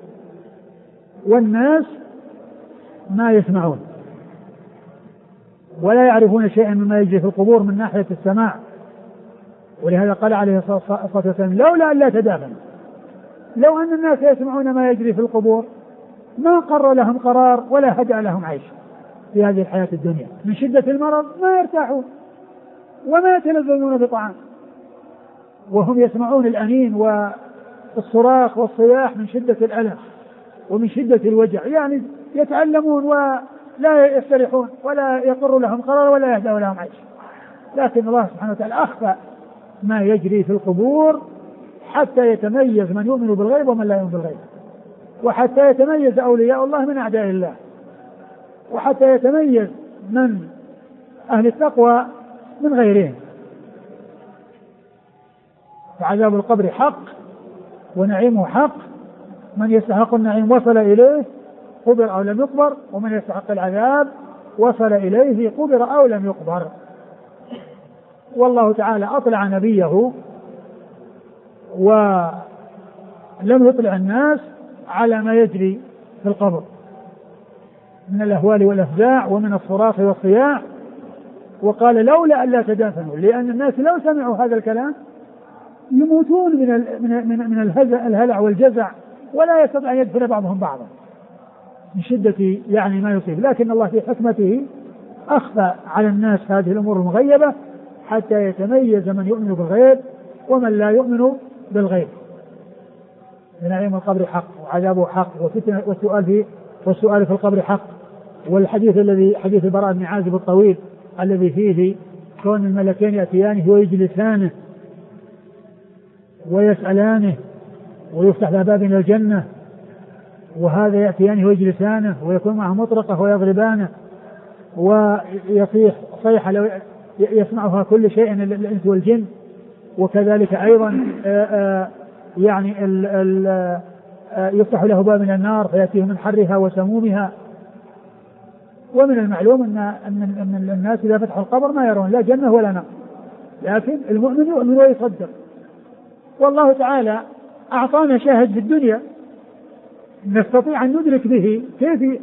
والناس ما يسمعون. ولا يعرفون شيئا مما يجري في القبور من ناحية السماع. ولهذا قال عليه الصلاة والسلام لولا أن لا تدافن، لو أن الناس يسمعون ما يجري في القبور ما قر لهم قرار ولا هدأ لهم عيش في هذه الحياة الدنيا، من شدة المرض ما يرتاحون وما يتلذذون بطعام، وهم يسمعون الأنين والصراخ والصياح من شدة الألم ومن شدة الوجع، يعني يتألمون ولا يستريحون ولا يقر لهم قرار ولا يهدأ لهم عيش. لكن الله سبحانه وتعالى أخفى ما يجري في القبور حتى يتميز من يؤمن بالغيب ومن لا يؤمن بالغيب، وحتى يتميز أولياء الله من أعداء الله، وحتى يتميز من أهل التقوى من غيرهم. فعذاب القبر حق ونعيمه حق، من يستحق النعيم وصل إليه قبر أو لم يقبر، ومن يستحق العذاب وصل إليه قبر أو لم يقبر. والله تعالى أطلع نبيه ولم يطلع الناس على ما يجري في القبر من الأهوال والأفزاع ومن الصراخ والصياح، وقال لولا أن لا تدافنوا، لأن الناس لو سمعوا هذا الكلام يموتون من الهلع والجزع، ولا يستطيع أن يدفن بعضهم بعضا من شدة يعني ما يصيب. لكن الله في حكمته أخفى على الناس هذه الأمور المغيبة حتى يتميز من يؤمن بالغيب ومن لا يؤمن بالغيب. نعيم القبر حق وعذابه حق وفتنة والسؤال في القبر حق. والحديث الذي حديث البراء بن عازب الطويل الذي فيه كون الملكين يأتيانه ويجلسانه ويسألانه ويفتح له باب إلى الجنة، وهذا يأتيانه ويجلسانه ويكون معه مطرقة ويضربانه ويصيح صيحة لو يسمعها كل شيء الإنس والجن. وكذلك أيضا يعني يفتح له باب من النار فيأتيه من حرها وسمومها. ومن المعلوم أن الناس إذا فتحوا القبر ما يرون لا جنة ولا نار، لكن المؤمن يؤمن ويصدق. والله تعالى أعطانا شاهد في الدنيا نستطيع أن ندرك به كيف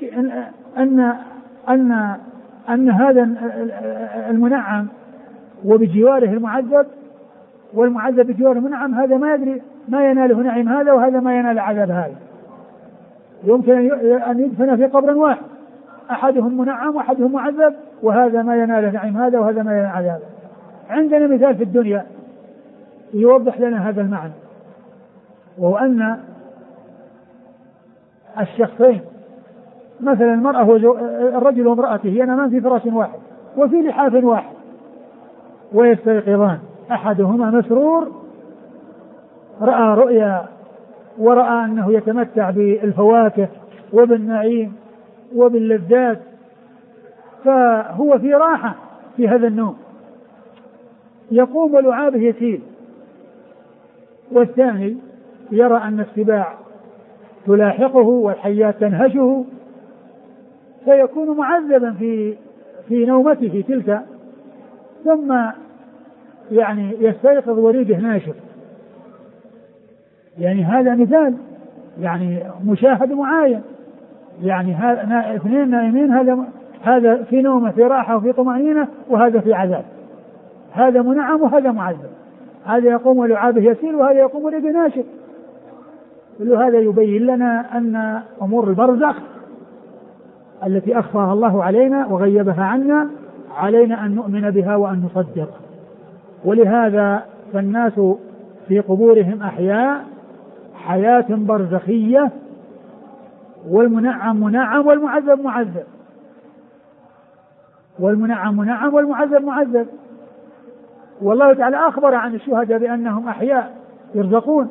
أن هذا المنعم وبجواره المعذب والمعذب بجواره المنعم هذا ما يدري ما يناله نعيم هذا وهذا ما ينال عذاب هذا. يمكن أن يدفن في قبر واحد أحدهم منعم وأحدهم معذب، وهذا ما ينال نعيم هذا وهذا ما ينال عذاب. عندنا مثال في الدنيا يوضح لنا هذا المعنى، وهو أن الشخصين مثلا الرجل وامرأته ينامان في فراش واحد وفي لحاف واحد ويستيقظان، أحدهما مسرور رأى رؤيا ورأى أنه يتمتع بالفواكه وبالنعيم وباللذات فهو في راحة في هذا النوم يقوم ولعابه يسيل، والثاني يرى أن السباع تلاحقه والحيات تنهشه فيكون معذبا في نومته تلك، ثم يعني يستيقظ وريده ناشف. يعني هذا مثال يعني مشاهد معاين، يعني اثنين نائمين، هذا في نومه في راحة وفي طمأنينة وهذا في عذاب، هذا منعم وهذا معذب، هذا يقوم ولعابه يسيل وهذا يقوم وريده ناشف. كل هذا يبين لنا أن أمور البرزخ التي أخفاها الله علينا وغيبها عنا علينا أن نؤمن بها وأن نصدق. ولهذا فالناس في قبورهم أحياء حياة برزخية، والمنعم منعم والمعذب معذب، والمنعم منعم والمعذب معذب. والله تعالى أخبر عن الشهداء بأنهم أحياء يرزقون،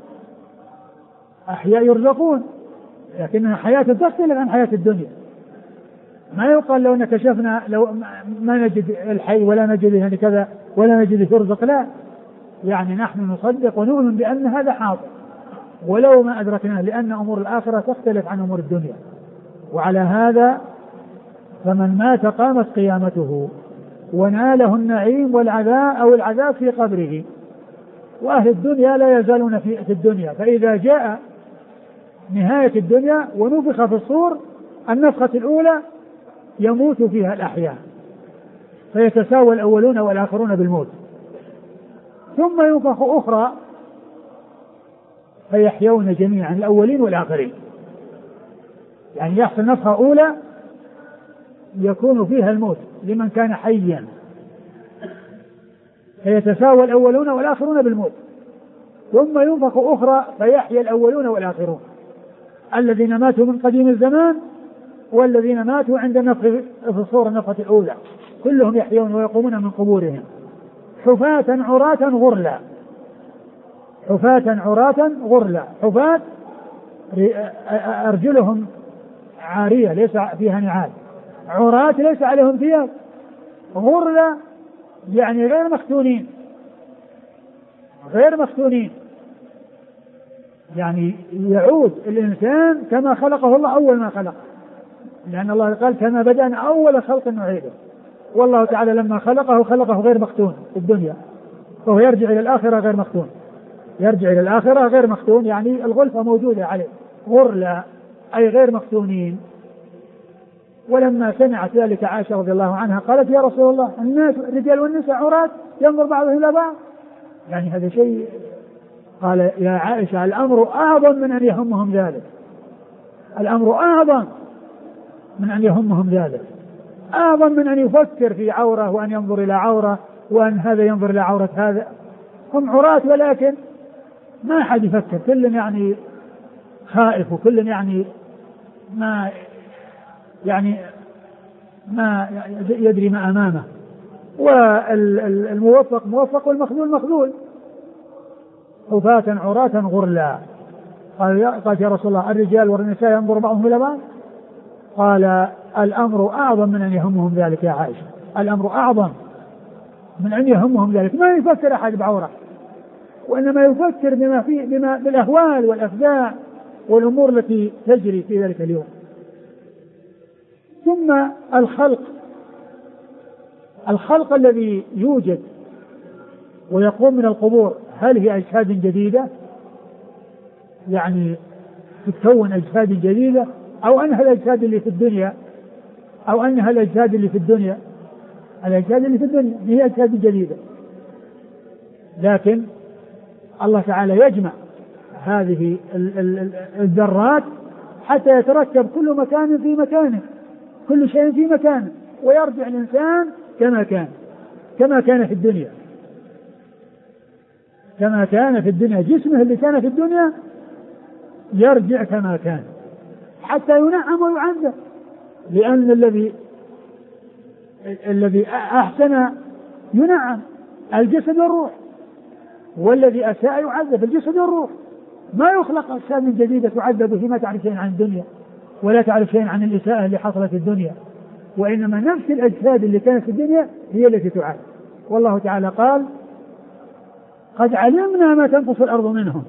أحياء يرزقون، لكنها حياة تختلف عن حياة الدنيا. ما يقال لو أن كشفنا لو ما نجد الحي ولا نجد يعني كذا ولا نجد يرزق، لا، يعني نحن نصدق ونؤمن بأن هذا حاضر ولو ما أدركناه، لأن أمور الآخرة تختلف عن أمور الدنيا. وعلى هذا فمن مات قامت قيامته وناله النعيم والعذاب أو العذاب في قبره. وأهل الدنيا لا يزالون في الدنيا، فإذا جاء نهاية الدنيا ونفخ في الصور النفخة الأولى يموت فيها الأحياء فيتساوى الأولون والآخرون بالموت، ثم ينفخ أخرى فيحيون جميعا الأولين والآخرين. يعني يحصل نفخة أولى يكون فيها الموت لمن كان حيا، فيتساوى الأولون والآخرون بالموت، ثم ينفخ أخرى فيحيى الأولون والآخرون، الذين ماتوا من قديم الزمان والذين ماتوا عند النفخ في الصور النفخة الأولى، كلهم يحيون ويقومون من قبورهم حفاة عراة غرلا. حفاة عراة غرلا، حفاة أرجلهم عارية ليس فيها نعال، عراة ليس عليهم ثياب، غرلا يعني غير مختونين، غير مختونين. يعني يعود الإنسان كما خلقه الله أول ما خلق، لأن الله قال كما بدأنا أول خلق نعيده. والله تعالى لما خلقه غير مختون في الدنيا، فهو يرجع إلى الآخرة غير مختون، يرجع إلى الآخرة غير مختون، يعني الغلفة موجودة عليه. غرلا أي غير مختونين. ولما سمعت ذلك عائشة رضي الله عنها قالت يا رسول الله الناس الرجال والنساء عراة ينظر بعضهم إلى بعض، يعني هذا شيء. قال يا عائشة الأمر أعظم من أن يهمهم ذلك، الأمر أعظم من أن يهمهم ذلك، أعظم من أن يفكر في عورة وأن ينظر إلى عورة وأن هذا ينظر إلى عورة هذا. هم عراة ولكن ما أحد يفكر، كل يعني خائف وكل يعني ما يدري ما أمامه، والموفق موفق والمخذول مخذول. حفاة عراة غرلا. قال يا رسول الله الرجال والنساء ينظر بعضهم إلى بعض؟ قال الأمر أعظم من أن يهمهم ذلك يا عائشة، الأمر أعظم من أن يهمهم ذلك. ما يفكر أحد بعورة، وإنما يفكر بما بالأهوال والأفزاع والأمور التي تجري في ذلك اليوم. ثم الخلق الذي يوجد ويقوم من القبور، هل هي أجساد جديدة؟ يعني تتكون أجساد جديدة، أو أنها الأجساد اللي في الدنيا، أو أنها الأجساد اللي في الدنيا. الأجساد اللي في الدنيا هي أجساد جديدة، لكن الله تعالى يجمع هذه الذرات حتى يتركب كل مكان في مكانه، كل شيء في مكانه، ويرجع الإنسان كما كان في الدنيا، كما كان في الدنيا. جسمه اللي كان في الدنيا يرجع كما كان حتى ينعم ويعذب، لأن الذي أحسن ينعم الجسد والروح، والذي أساء يعذب الجسد والروح. ما يخلق أجساد جديدة تعذب فيما تعرف شيئا عن الدنيا ولا تعرف شيئا عن الإساءة اللي حصلت في الدنيا، وإنما نفس الأجساد اللي كانت في الدنيا هي التي تعذب. والله تعالى قال قد علمنا ما تنقص الأرض منهم،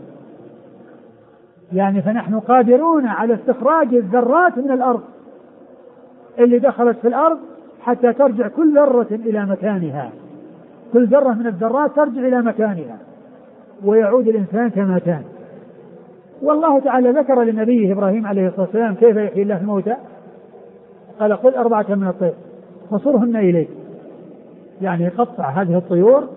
يعني فنحن قادرون على استخراج الذرات من الأرض اللي دخلت في الأرض حتى ترجع كل ذرة إلى مكانها، كل ذرة من الذرات ترجع إلى مكانها ويعود الإنسان كما كان. والله تعالى ذكر لنبيه إبراهيم عليه الصلاة والسلام كيف يحيي الله الموتى، قال خذ 4 من الطير فصرهن إليك، يعني يقطع هذه الطيور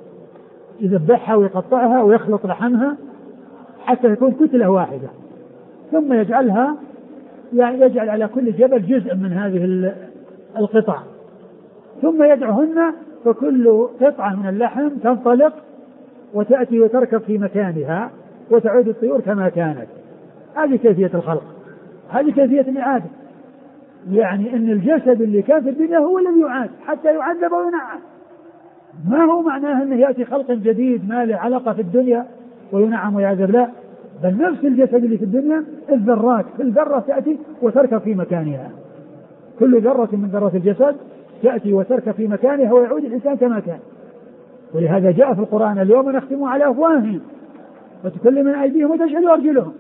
يذبحها ويقطعها ويخلط لحمها حتى تكون كتلة واحدة، ثم يجعل على كل جبل جزء من هذه القطع، ثم يدعهن، فكل قطعة من اللحم تنطلق وتأتي وتركب في مكانها وتعود الطيور كما كانت. هذه كيفية الخلق، هذه كيفية الإعادة. يعني أن الجسد اللي كان في الدنيا هو الذي يعاد حتى يعذب وينعم، ما هو معناه أنه يأتي خلق جديد ما له علاقة في الدنيا وينعم ويعذب، لا، بل نفس الجسد اللي في الدنيا الذرات، كل ذرة تأتي وتركب في مكانها، كل ذرة من ذرات الجسد تأتي وتركب في مكانها ويعود الإنسان كما كان. ولهذا جاء في القرآن اليوم نختم على أفواههم وتكلمنا أيديهم وتشهد أرجلهم.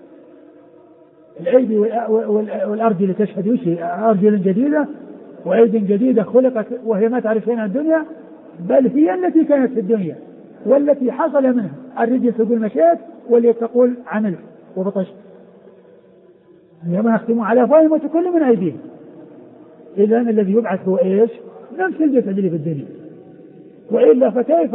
الأيدي والأرجل تشهد وشي، أرجل جديدة وأيد جديدة خلقت وهي ما تعرف شيئا عن الدنيا، بل هي التي كانت في الدنيا والتي حصل منها. الرجل تقول مشيت واللي تقول عملت وبطشت. اليوم نختم على أفواههم وتكلمنا أيديهم. إذن الذي يبعث هو إيش؟ نفس الجسد اللي في الدنيا. وإلا فكيف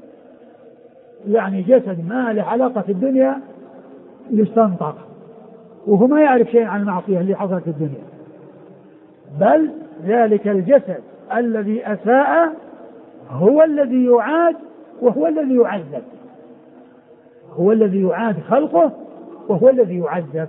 يعني جسد ما له علاقة في الدنيا يستنطق وهو ما يعرف شيء عن المعصية اللي حصلت في الدنيا؟ بل ذلك الجسد الذي أساء هو الذي يعاد وهو الذي يعذب، هو الذي يعاد خلقه وهو الذي يعذب.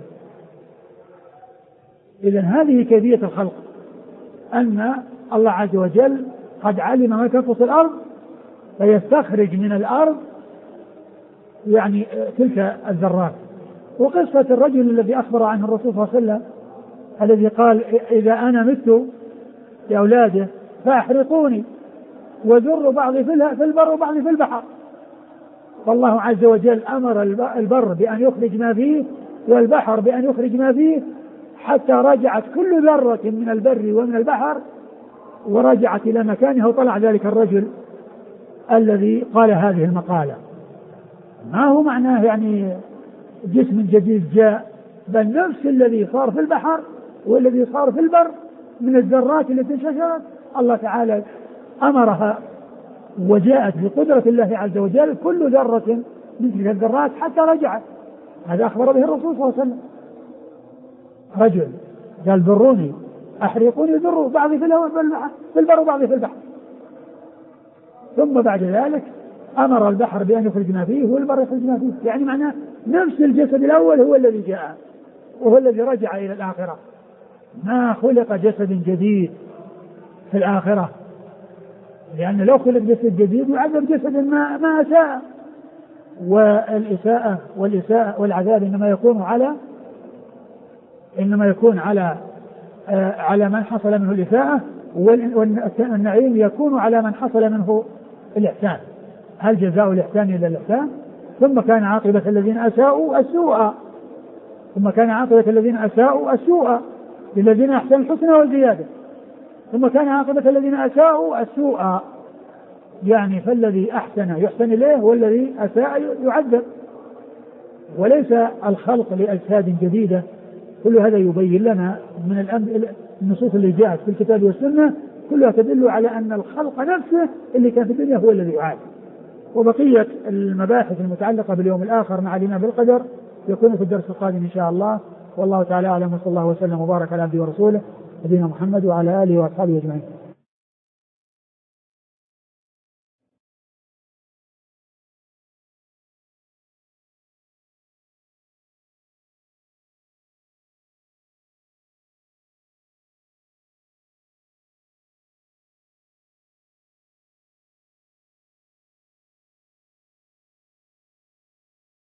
إذن هذه كيفية الخلق، أن الله عز وجل قد علم ما تنقص الأرض فيستخرج من الأرض يعني تلك الذرات. وقصة الرجل الذي أخبر عنه الرسول صلى الله عليه وسلم الذي قال إذا أنا مت لأولاده فأحرقوني وذروا بعضي في البر وبعضي في البحر. فالله عز وجل أمر البر بأن يخرج ما فيه والبحر بأن يخرج ما فيه، حتى رجعت كل ذرة من البر ومن البحر ورجعت إلى مكانها، وطلع ذلك الرجل الذي قال هذه المقالة. ما هو معناه يعني جسم جديد جاء، بل نفس الذي صار في البحر والذي صار في البر من الذرات التي انتشرت الله تعالى أمرها، وجاءت بقدرة الله عز وجل كل ذرة من تلك الذرات حتى رجعت. هذا أخبر به الرسول صلى الله عليه وسلم. رجل قال ذروني أحرقوني ذروا بعضي في البر وبعضي في البحر، ثم بعد ذلك أمر البحر بأن يخرج ما فيه والبر يخرج ما فيه. يعني معناه نفس الجسد الأول هو الذي جاء وهو الذي رجع إلى الآخرة. ما خلق جسد جديد في الآخرة، لأن لو خلق جسد جديد يعذب جسد ما أساء. والإساءة والعذاب إنما يكون على من حصل منه الإساءة، والنعيم يكون على من حصل منه الإحسان. هل جزاء الإحسان إلا الإحسان؟ ثم كان عاقبة الذين أساءوا السوء للذين أحسنوا الحسنى والزيادة. ثم كان عاقبة الذين أساءوا السوء، يعني فالذي أحسن يحسن إليه والذي أساء يعذب. وليس الخلق لأجساد جديدة. كل هذا يبين لنا من النصوص اللي جاءت في الكتاب والسنة كلها تدل على أن الخلق نفسه اللي كان في الدنيا هو الذي يعاد. وبقية المباحث المتعلقة باليوم الآخر مع الإيمان بالقدر يكون في الدرس القادم إن شاء الله. والله تعالى أعلم، وصلى الله وسلم وبارك على عبده ورسوله نبينا محمد وعلى آله وأصحابه أجمعين.